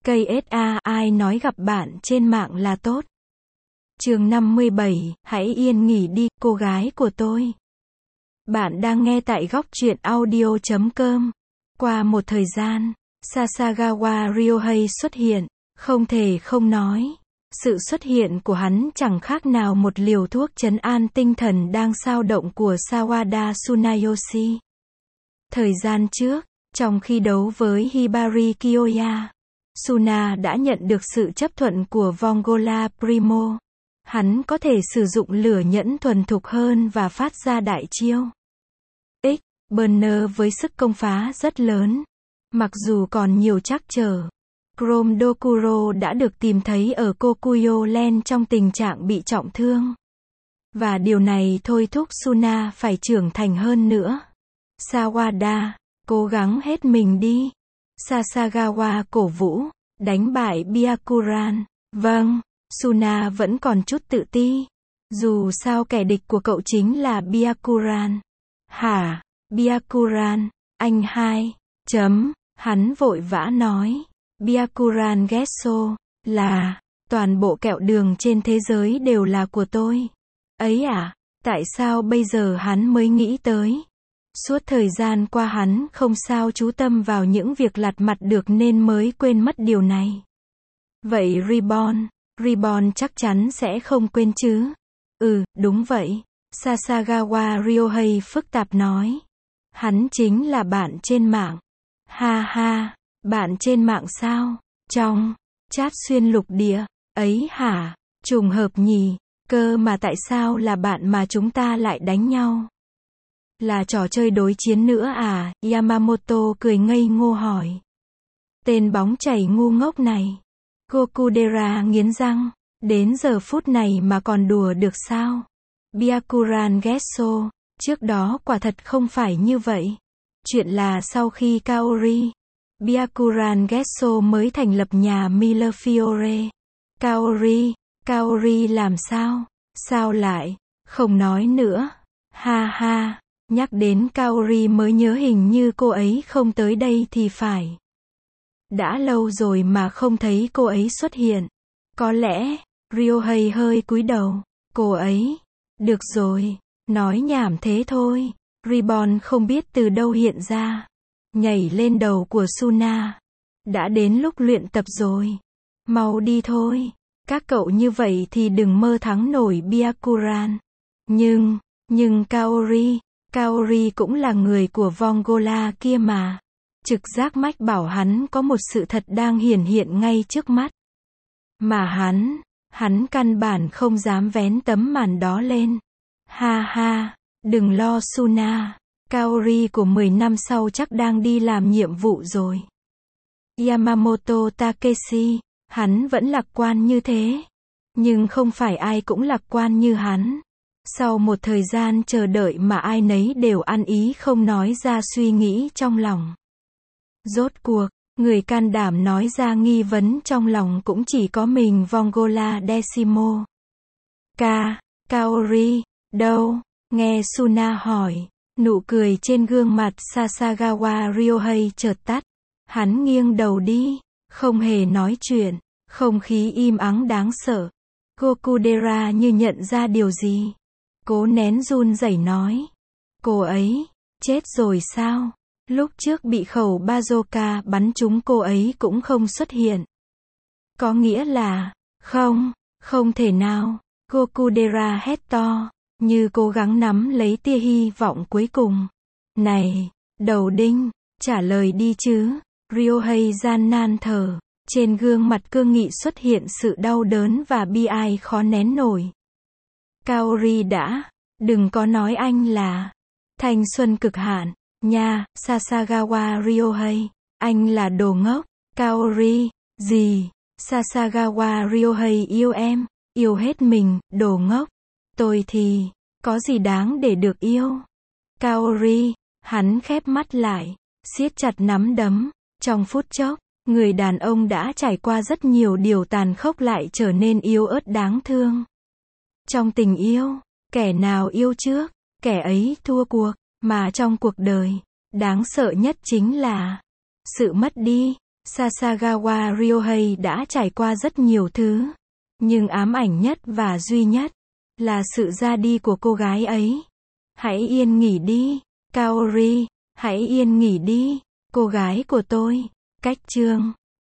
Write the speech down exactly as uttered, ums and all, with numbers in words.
ca ét a, ai nói gặp bạn trên mạng là tốt. Chương năm mươi bảy, hãy yên nghỉ đi, cô gái của tôi. Bạn đang nghe tại góc truyện audio chấm com. Qua một thời gian, Sasagawa Ryohei xuất hiện, không thể không nói. Sự xuất hiện của hắn chẳng khác nào một liều thuốc trấn an tinh thần đang xao động của Sawada Tsunayoshi. Thời gian trước, trong khi đấu với Hibari Kiyoya, Suna đã nhận được sự chấp thuận của Vongola Primo. Hắn có thể sử dụng lửa nhẫn thuần thục hơn và phát ra đại chiêu X Burner với sức công phá rất lớn. Mặc dù còn nhiều trắc trở, Chrome Dokuro đã được tìm thấy ở Kokuyo Land trong tình trạng bị trọng thương. Và điều này thôi thúc Suna phải trưởng thành hơn nữa. Sawada, cố gắng hết mình đi. Sasagawa cổ vũ, đánh bại Byakuran. Vâng, Suna vẫn còn chút tự ti. Dù sao kẻ địch của cậu chính là Byakuran. Hả? Byakuran, anh hai. Chấm, hắn vội vã nói. Byakuran Gesso, là, toàn bộ kẹo đường trên thế giới đều là của tôi. Ấy à, tại sao bây giờ hắn mới nghĩ tới? Suốt thời gian qua hắn không sao chú tâm vào những việc lặt mặt được nên mới quên mất điều này. Vậy Reborn, Reborn chắc chắn sẽ không quên chứ? Ừ, đúng vậy. Sasagawa Ryohei phức tạp nói. Hắn chính là bạn trên mạng. Ha ha, bạn trên mạng sao? Trong chat xuyên lục địa, ấy hả? Trùng hợp nhỉ, cơ mà tại sao là bạn mà chúng ta lại đánh nhau? Là trò chơi đối chiến nữa à? Yamamoto cười ngây ngô hỏi. Tên bóng chảy ngu ngốc này. Gokudera nghiến răng. Đến giờ phút này mà còn đùa được sao? Byakuran Gesso, trước đó quả thật không phải như vậy. Chuyện là sau khi Kaori, Byakuran Gesso mới thành lập nhà Millefiore. Kaori, Kaori làm sao? Sao lại? Không nói nữa. Ha ha, nhắc đến Kaori mới nhớ hình như cô ấy không tới đây thì phải. Đã lâu rồi mà không thấy cô ấy xuất hiện. Có lẽ, Ryohei hơi cúi đầu. Cô ấy. Được rồi, nói nhảm thế thôi. Reborn không biết từ đâu hiện ra. Nhảy lên đầu của Suna. Đã đến lúc luyện tập rồi. Mau đi thôi. Các cậu như vậy thì đừng mơ thắng nổi Byakuran. Nhưng, nhưng Kaori, Kaori cũng là người của Vongola kia mà. Trực giác mách bảo hắn có một sự thật đang hiển hiện ngay trước mắt. Mà hắn, hắn căn bản không dám vén tấm màn đó lên. Ha ha, đừng lo Suna. Kaori của mười năm sau chắc đang đi làm nhiệm vụ rồi. Yamamoto Takeshi, hắn vẫn lạc quan như thế. Nhưng không phải ai cũng lạc quan như hắn. Sau một thời gian chờ đợi mà ai nấy đều ăn ý không nói ra suy nghĩ trong lòng. Rốt cuộc, người can đảm nói ra nghi vấn trong lòng cũng chỉ có mình Vongola Decimo. Ka, Kaori, đâu? Nghe Suna hỏi, nụ cười trên gương mặt Sasagawa Ryohei chợt tắt. Hắn nghiêng đầu đi, không hề nói chuyện, không khí im ắng đáng sợ. Gokudera như nhận ra điều gì. Cố nén run rẩy nói. Cô ấy, chết rồi sao? Lúc trước bị khẩu bazooka bắn trúng cô ấy cũng không xuất hiện. Có nghĩa là, không, không thể nào. Gokudera hét to, như cố gắng nắm lấy tia hy vọng cuối cùng. Này, đầu đinh, trả lời đi chứ. Ryohei gian nan thở, trên gương mặt cương nghị xuất hiện sự đau đớn và bi ai khó nén nổi. Kaori đã, đừng có nói anh là thanh xuân cực hạn, nha. Sasagawa Ryohei, anh là đồ ngốc. Kaori, gì? Sasagawa Ryohei yêu em, yêu hết mình, đồ ngốc. Tôi thì, có gì đáng để được yêu? Kaori, hắn khép mắt lại, siết chặt nắm đấm. Trong phút chốc, người đàn ông đã trải qua rất nhiều điều tàn khốc lại trở nên yếu ớt đáng thương. Trong tình yêu, kẻ nào yêu trước, kẻ ấy thua cuộc. Mà trong cuộc đời, đáng sợ nhất chính là sự mất đi. Sasagawa Ryohei đã trải qua rất nhiều thứ, nhưng ám ảnh nhất và duy nhất là sự ra đi của cô gái ấy. Hãy yên nghỉ đi, Kaori, hãy yên nghỉ đi, cô gái của tôi. Cách chương